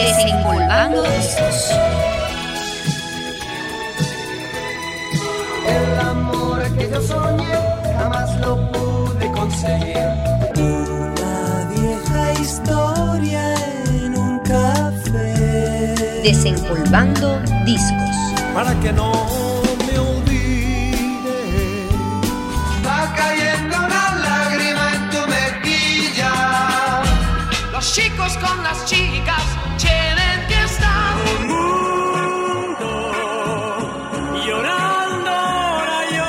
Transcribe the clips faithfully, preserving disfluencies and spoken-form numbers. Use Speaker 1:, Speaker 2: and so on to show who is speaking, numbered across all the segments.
Speaker 1: Desempolvando discos.
Speaker 2: El amor que yo soñé jamás lo pude conseguir. Una vieja historia en un café.
Speaker 1: Desempolvando discos.
Speaker 2: Para que no me olvide. Va cayendo una lágrima en tu mejilla.
Speaker 3: Los chicos con las chicas tienen que estar.
Speaker 2: El mundo llorando, ahora yo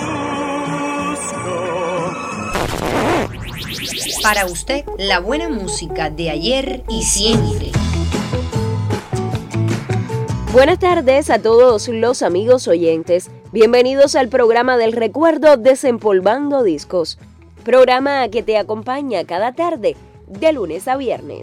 Speaker 2: te busco.
Speaker 1: Para usted, la buena música de ayer y siempre.
Speaker 4: Buenas tardes a todos los amigos oyentes. Bienvenidos al programa del recuerdo Desempolvando Discos. Programa que te acompaña cada tarde, de lunes a viernes.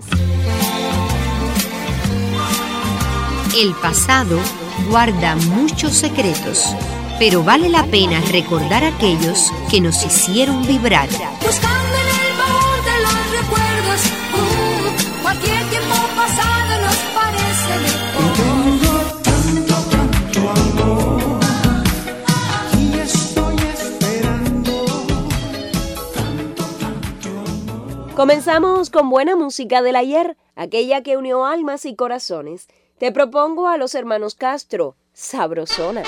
Speaker 1: El pasado guarda muchos secretos, pero vale la pena recordar aquellos que nos hicieron vibrar.
Speaker 5: Buscando en el baúl de los recuerdos, uh, cualquier tiempo pasado nos parece mejor.
Speaker 2: Tengo tanto, tanto amor y estoy esperando tanto, tanto amor.
Speaker 4: Comenzamos con buena música del ayer, aquella que unió almas y corazones. Te propongo a los hermanos Castro, Sabrosona.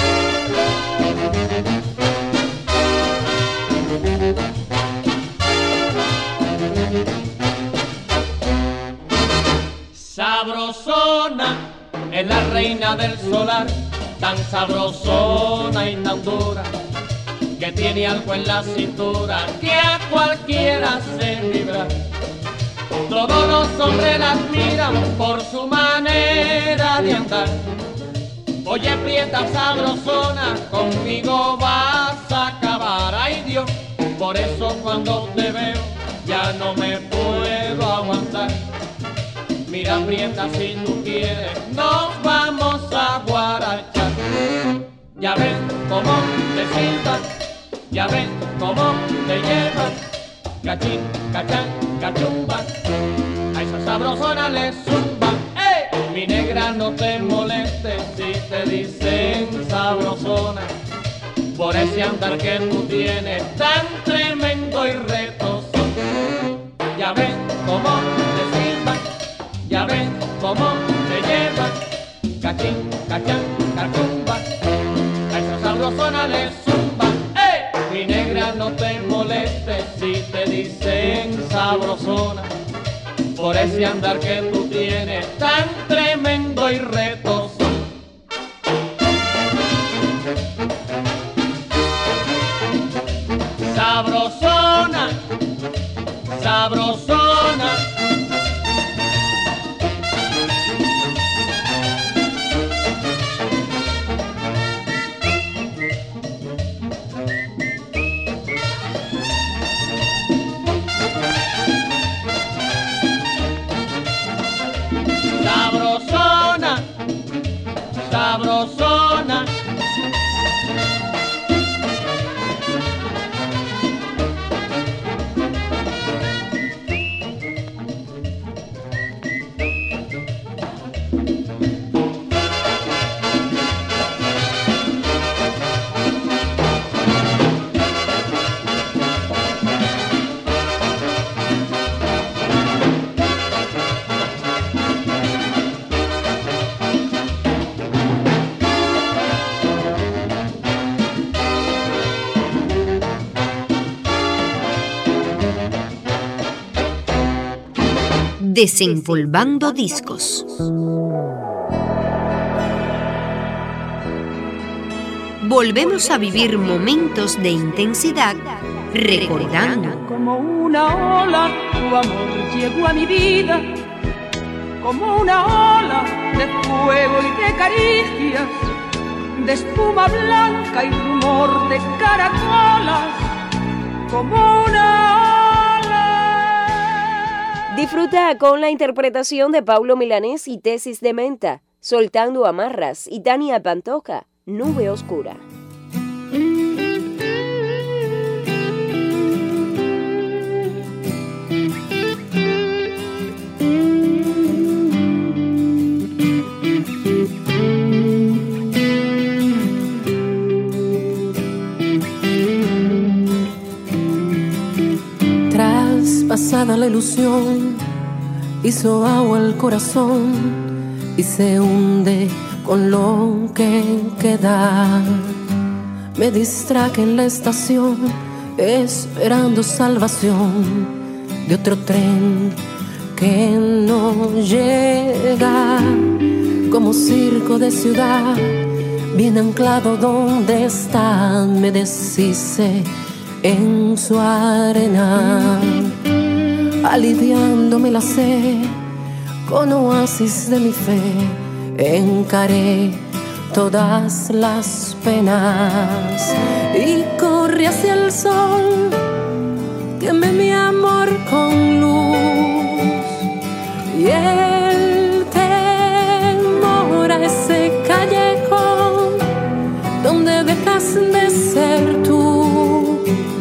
Speaker 6: Sabrosona es la reina del solar, tan sabrosona y tan dura, que tiene algo en la cintura que a cualquiera hace vibrar. Todos los hombres la admiran por su manera de andar. Oye, prieta sabrosona, conmigo vas a acabar. Ay Dios, por eso cuando te veo ya no me puedo aguantar. Mira, prieta, si tú quieres, nos vamos a guarachar. Ya ven cómo te silban, ya ven cómo te llevan. Cachín, cachán, cachumba, a esa sabrosona le zumba. ¡Ey! Mi negra, no te molestes si te dicen sabrosona, por ese andar que tú tienes tan tremendo y retoso. Ya ven cómo te silban, ya ven cómo te llevan. Cachín, cachán, cachumba, a esa sabrosona le zumba. ¡Ey! Mi negra, no te molestes si te dicen sabrosona, por ese andar que tú tienes tan tremendo y retoso. Sabrosona, sabrosona. Sabrosona, sabrosona.
Speaker 1: Desempolvando discos. Volvemos a vivir momentos de intensidad recordando.
Speaker 7: Como una ola, tu amor llegó a mi vida, como una ola de fuego y de caricias, de espuma blanca y rumor de caracolas, como una ola.
Speaker 4: Disfruta con la interpretación de Paulo Milanés y Tesis de Menta, Soltando Amarras, y Tania Pantoja, Nube Oscura.
Speaker 8: toda la ilusión, hizo agua el corazón y se hunde con lo que queda. Me distraje en la estación esperando salvación de otro tren que no llega. Como circo de ciudad, bien anclado donde está, me deshice en su arena, aliviándome la sed con oasis de mi fe. Encaré todas las penas y corrí hacia el sol. Quemé mi amor con luz y el temor a ese callejón donde dejas de ser tú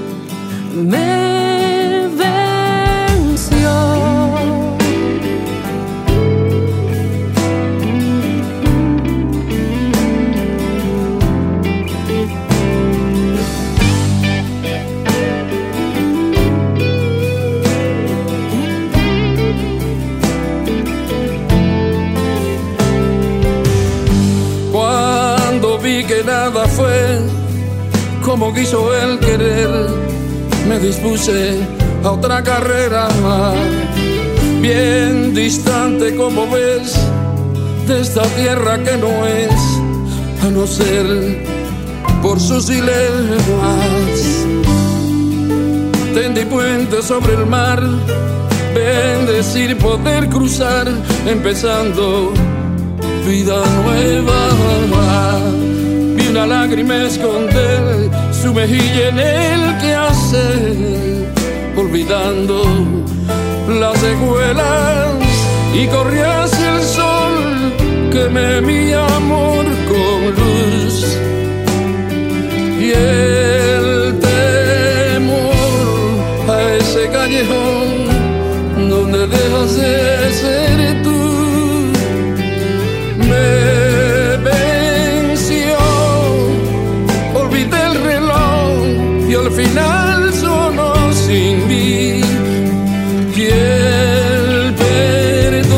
Speaker 8: me venció.
Speaker 9: Que nada fue como quiso el querer, me dispuse a otra carrera, bien distante como ves de esta tierra que no es, a no ser por sus dilemas. Tendí puente sobre el mar, bendecir poder cruzar, empezando vida nueva. Vi una lágrima esconder su mejilla en el quehacer, olvidando las secuelas, y corrí hacia el sol, quemé mi amor con luz y el temor a ese callejón donde dejas de ser tú me venció. Olvidé el reloj y al final sonó sin mí, y el perdón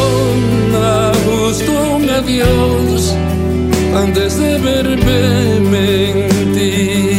Speaker 9: ajustó un adiós antes de verme mentir.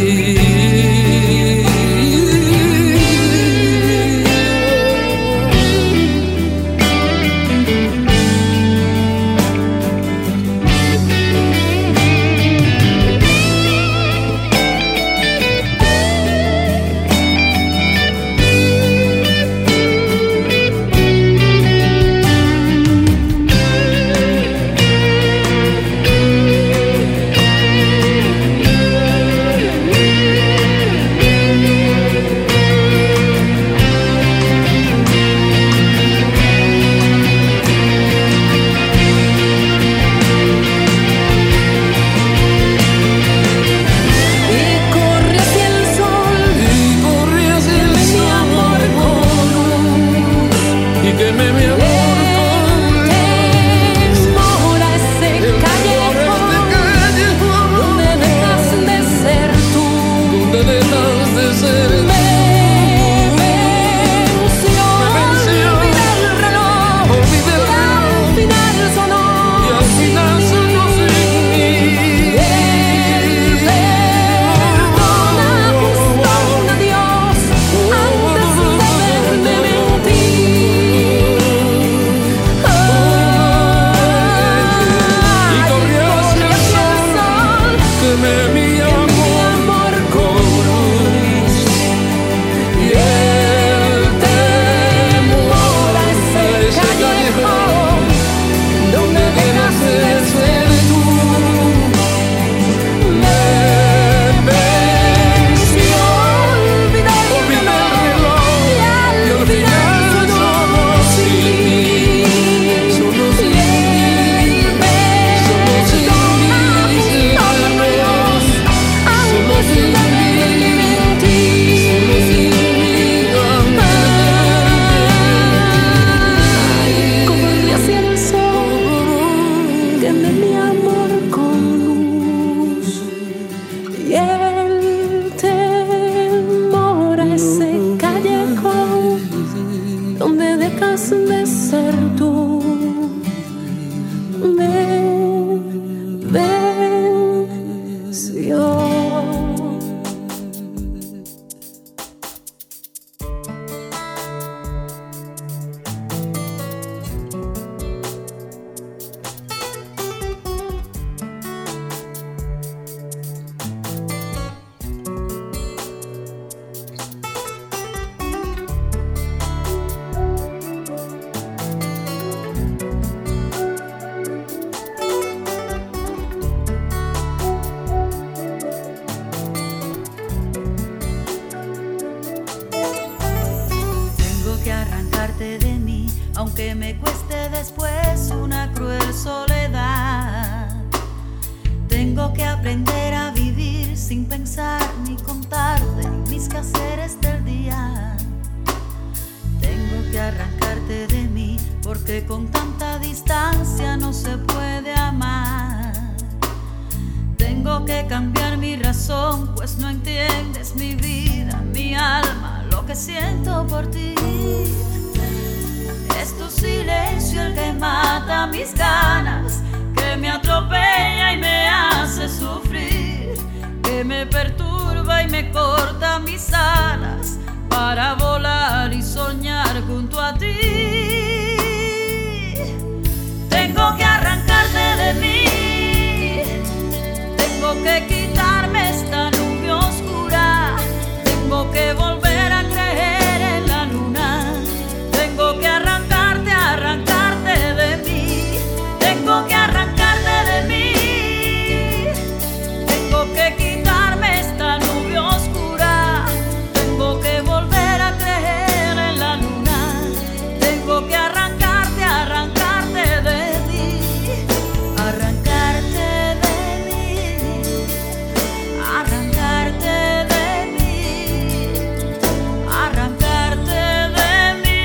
Speaker 8: dejas de ser tú. Me venció.
Speaker 10: Aunque me cueste después una cruel soledad, tengo que aprender a vivir sin pensar ni contarte mis quehaceres del día. Tengo que arrancarte de mí porque con tanta distancia no se puede amar. Tengo que cambiar mi razón, pues no entiendes mi vida, mi alma, lo que siento por ti. Es tu silencio el que mata mis ganas, que me atropella y me hace sufrir, que me perturba y me corta mis alas para volar y soñar junto a ti. Tengo que arrancarte de mí, tengo que quitarme esta nube oscura, tengo que volver a creer en la luna, tengo que arrancarte, arrancarte de mí, tengo que arrancarte de mí, tengo que quitarme esta nube oscura, tengo que volver a creer en la luna, tengo que arrancarte, arrancarte de mí, arrancarte de mí, arrancarte de mí, arrancarte de mí.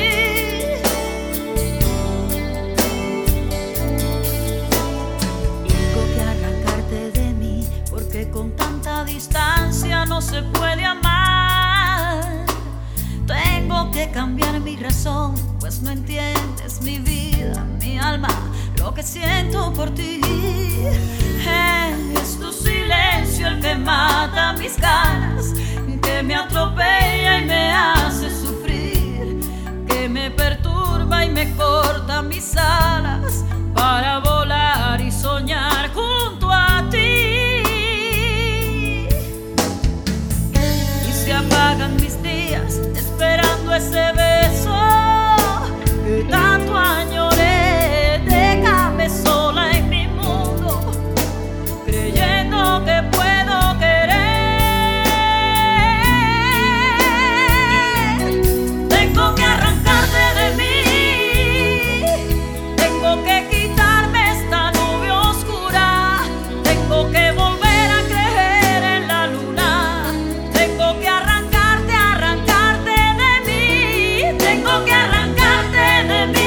Speaker 10: Tengo que arrancarte de mí porque con tanta distancia no se puede amar. Tengo que cambiar mi razón, pues no entiendes mi vida, mi alma, lo que siento por ti. Es tu silencio el que mata mis ganas, que me atropella y me hace sufrir, que me perturba y me corta mis alas para volar y soñar junto a ti. Y se apagan mis días esperando ese beso que tanto añoré. Déjame sola en mi mundo, creyendo que puedo querer. Tengo que arrancarte de mí, tengo que quitarme esta nube oscura, tengo que volver a creer en la luna, tengo que arrancarte, arrancarte de mí, tengo que arrancarte de mí,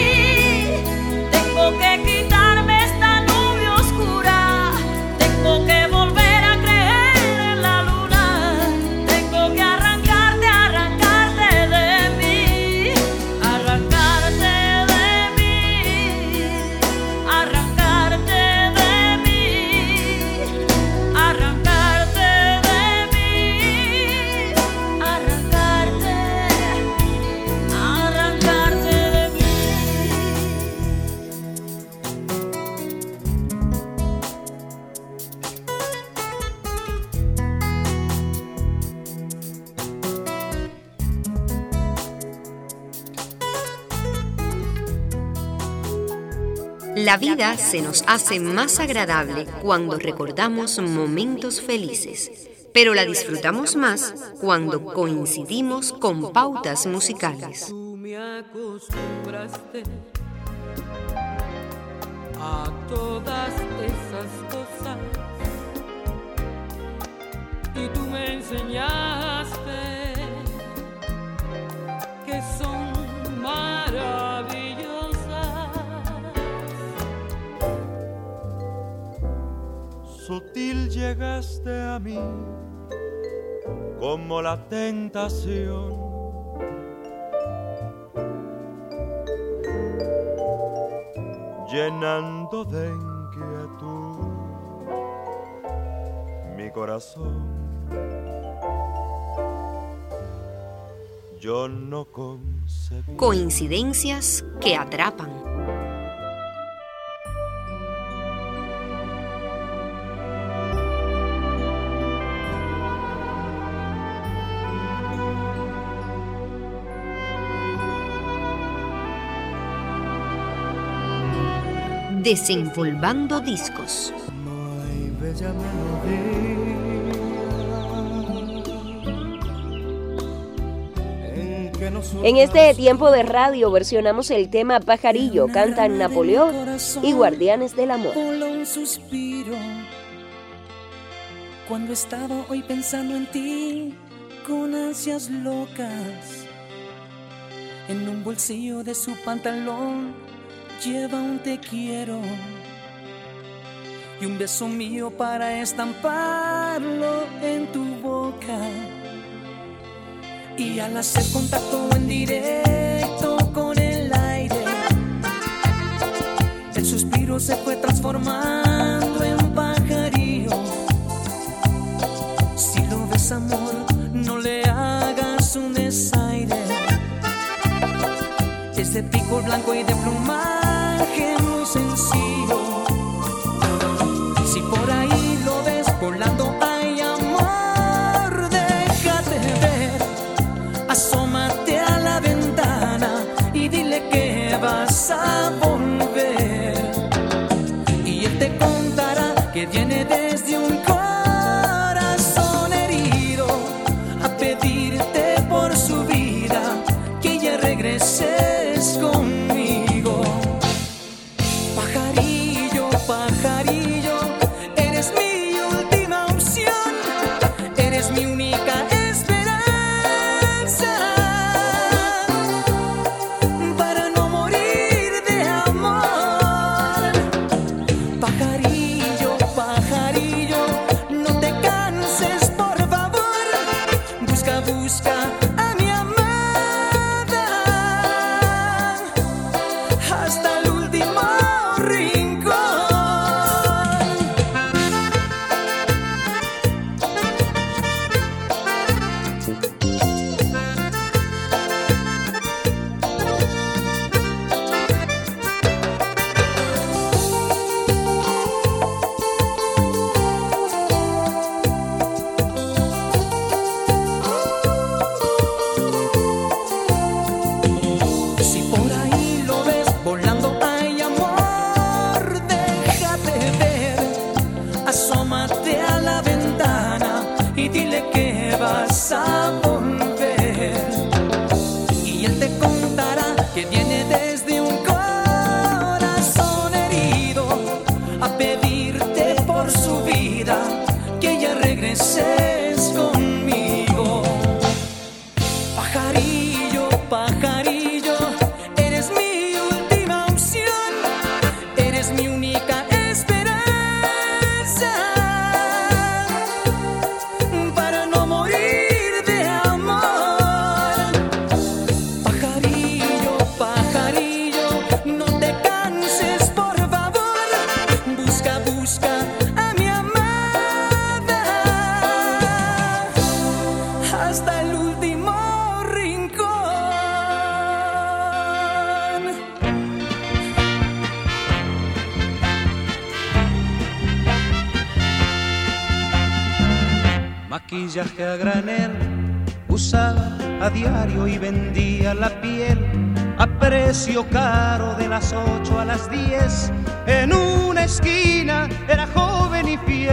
Speaker 10: tengo que quitarme esta nube oscura, tengo que volver a creer en la luna, tengo que arrancarte, arrancarte de mí, arrancarte de mí, arrancarte de mí, arrancarte de mí, arrancarte, arrancarte de mí.
Speaker 1: La vida se nos hace más agradable cuando recordamos momentos felices, pero la disfrutamos más cuando coincidimos con pautas musicales.
Speaker 2: Tú me acostumbraste a todas esas cosas y tú me enseñaste que son maravillosas.
Speaker 11: Sutil llegaste a mí como la tentación llenando de inquietud mi corazón. Yo no concebí
Speaker 1: coincidencias que atrapan. Desempolvando discos.
Speaker 11: No hay bella melodía en que nosotros...
Speaker 4: En este tiempo de radio versionamos el tema Pajarillo, cantan Napoleón y Guardianes del Amor.
Speaker 8: Solo un suspiro cuando estaba hoy pensando en ti con ansias locas. En un bolsillo de su pantalón lleva un te quiero y un beso mío para estamparlo en tu boca. Y al hacer contacto en directo con el aire, el suspiro se fue transformando en pajarillo. Si lo ves, amor, no le hagas un desaire. Es de pico blanco y de plumaje muy sencillo. Si por ahí lo ves volando, ay amor, déjate ver. Asómate a la ventana y dile que vas a volver. Y él te contará que viene desde un corazón herido a pedirte por su vida que ella regreses conmigo. Pajarillo, pajarillo, eres mi última opción, eres mi única esperanza para no morir de amor. Pajarillo, pajarillo, no te canses, por favor. Busca, busca a mi amada hasta el último rincón. Si por ahí lo ves volando, ay amor, déjate ver. Asómate a la ventana y dile que vas a volver. Y él te contará que viene desde un corazón herido a pedirte por su vida que ella regreses conmigo. Pajarillo, pajarillo, eres mi última opción, eres mi única esperanza para no morir de amor. Pajarillo, pajarillo, no te canses, por favor. Busca, busca a mi amada hasta el último rincón.
Speaker 12: Maquillaje a granel, usaba a diario y vendía la piel a precio caro de las ocho a las diez. En una esquina era joven y fiel,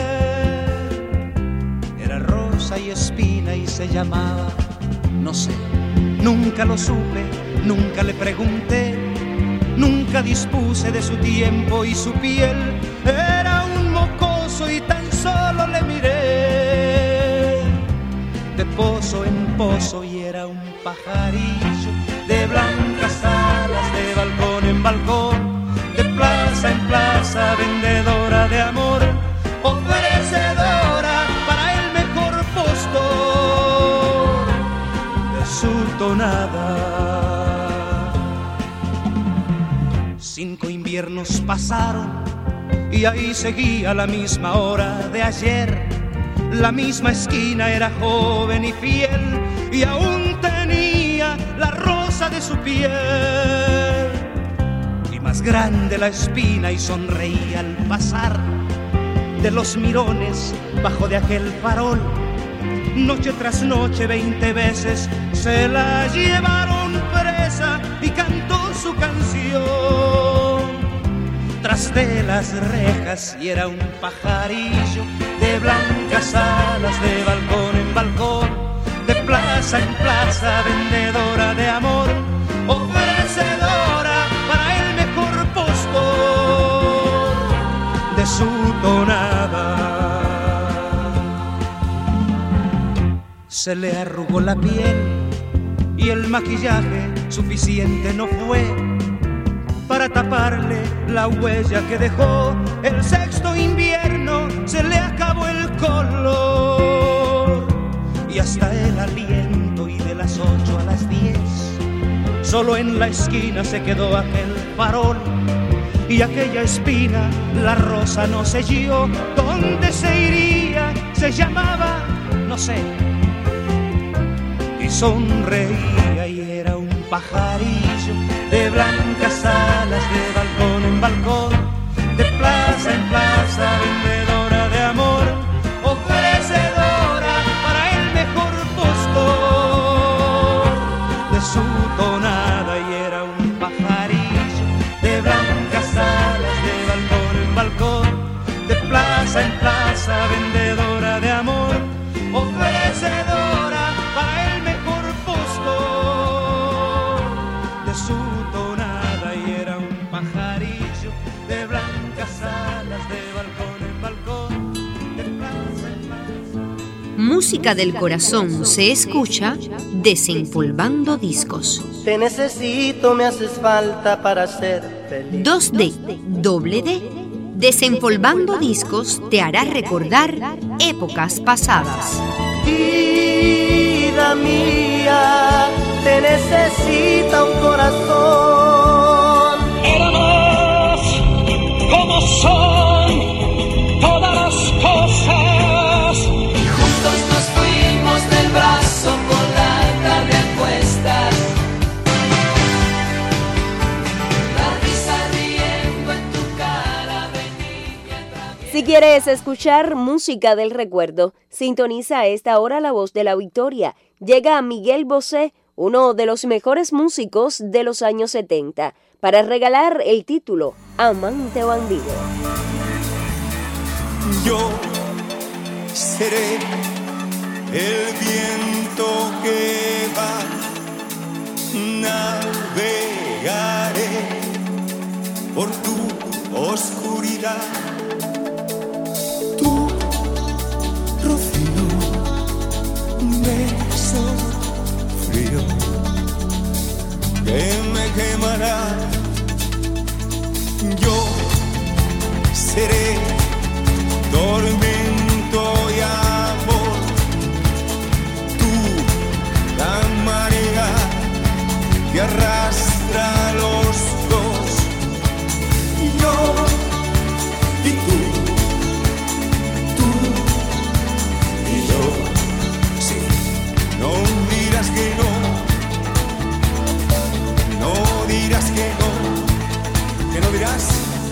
Speaker 12: era rosa y espina y se llamaba, no sé, nunca lo supe, nunca le pregunté, nunca dispuse de su tiempo y su piel. Era un mocoso y tan solo le miré, de pozo en pozo, y era un pajarillo de blancas alas, de balcón en balcón, de plaza en plaza, vendedora de amor, ofrecedora para el mejor postor de su tonada. Cinco invitados inviernos pasaron y ahí seguía la misma hora de ayer. La misma esquina era joven y fiel y aún tenía la rosa de su piel. Y más grande la espina y sonreía al pasar de los mirones bajo de aquel farol. Noche tras noche veinte veces se la llevaron presa y cantó su canción tras de las rejas, y era un pajarillo de blancas alas, de balcón en balcón, de plaza en plaza, vendedora de amor, ofrecedora para el mejor postor de su tonada. Se le arrugó la piel y el maquillaje suficiente no fue para taparle la huella que dejó. El sexto invierno se le acabó el color y hasta el aliento, y de las ocho a las diez solo en la esquina se quedó aquel farol. Y aquella espina, la rosa no selló. ¿Dónde se iría? Se llamaba, no sé. Y sonreía y era un pajarillo de blancas alas, de balcón en balcón, de plaza en plaza, vendedora de amor, ofrecedora para el mejor postor de su tonada. Y era un pajarillo de blancas alas, de balcón en balcón, de plaza en plaza, vendedora de amor, ofrecedora para el mejor postor de su tonada. Y era un pajarillo de blancas alas, de balcón en balcón, de plaza en plaza.
Speaker 1: Música del corazón se escucha Desempolvando Discos.
Speaker 13: Te necesito, me haces falta para ser feliz.
Speaker 1: dos D, doble D. Desempolvando Discos te hará recordar épocas pasadas.
Speaker 13: Vida mía, te necesita un corazón.
Speaker 3: Éramos como son todas las cosas, y juntos nos fuimos del brazo por la tarde a cuestas. La risa riendo en tu cara venía otra vez.
Speaker 4: Si quieres escuchar música del recuerdo, sintoniza a esta hora La Voz de la Victoria. Llega a Miguel Bosé, uno de los mejores músicos de los años setenta, para regalar el título Amante Bandido.
Speaker 14: Yo seré el viento que va, navegaré por tu oscuridad. Tu rocío, un beso frío que me quemará. Yo seré tormento y amor, tú la marea que arrastra a los dos. Yo y tú, tú y yo. Sí, no dirás que no, no dirás que no, que no dirás.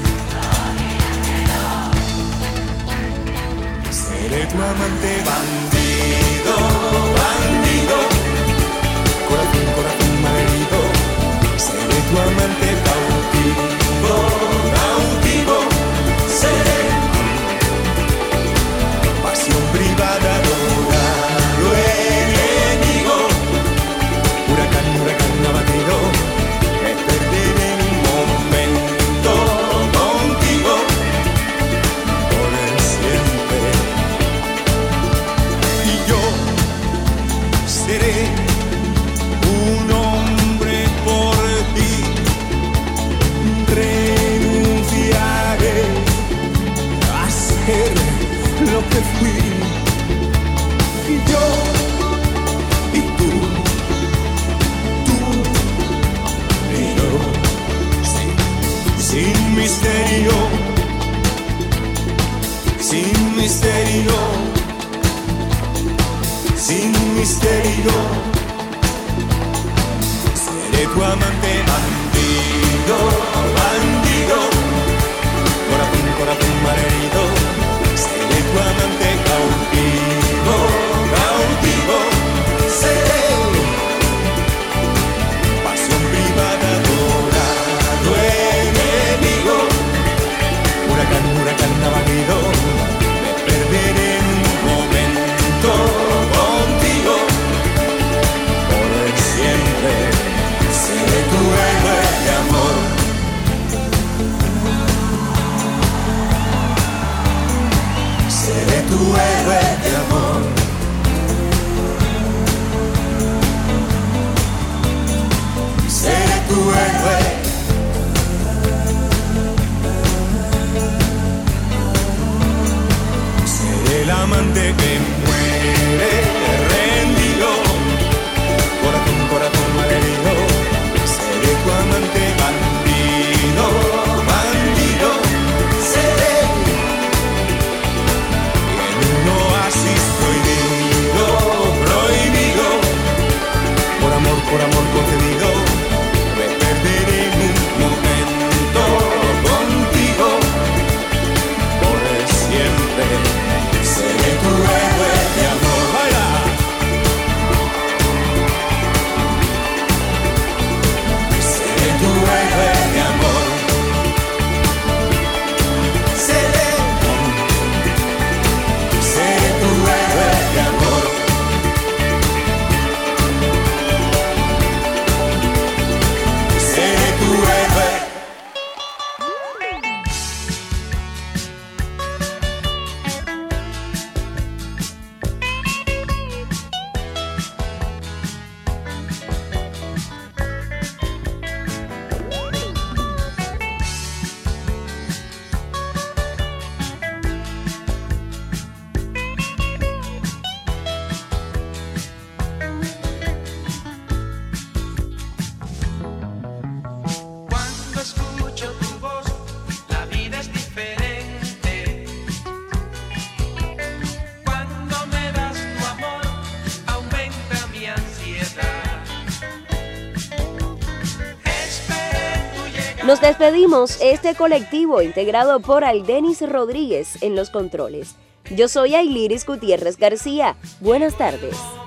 Speaker 14: Seré tu amante bandido, bandido, corazón, corazón malherido. Seré tu amante cautivo, cautivo. Seré pasión privada, dorado enemigo. Huracán, huracán abatido, que perderé un momento contigo por el siempre. sin misterio. Seré tu amante bandido, bandido, corazón, corazón malherido. Seré tu amante cautivo, cautivo. Seré pasión privada, adorado enemigo. Huracán, huracán navegado. Me perderé en un momento contigo. Por siempre seré tu héroe de amor. Seré tu héroe de amor. Seré tu héroe. Seré el amante que muere rendido. Corazón, corazón malherido. Seré tu amante bandido, bandido. Seré en un oasis prohibido, prohibido. Por amor, por amor concedido. Me perderé en un momento contigo. Por siempre seré tu héroe de amor. ¡Baila! Seré tu héroe de amor. Seré, seré tu héroe de amor. Seré tu héroe.
Speaker 15: Cuando escucho tu voz, la vida es diferente. Cuando me das tu amor, aumenta mi ansiedad. Esperé tu llegada.
Speaker 4: Nos despedimos, este colectivo integrado por Aldenis Rodríguez en los controles. Yo soy Ayliris Gutiérrez García. Buenas tardes.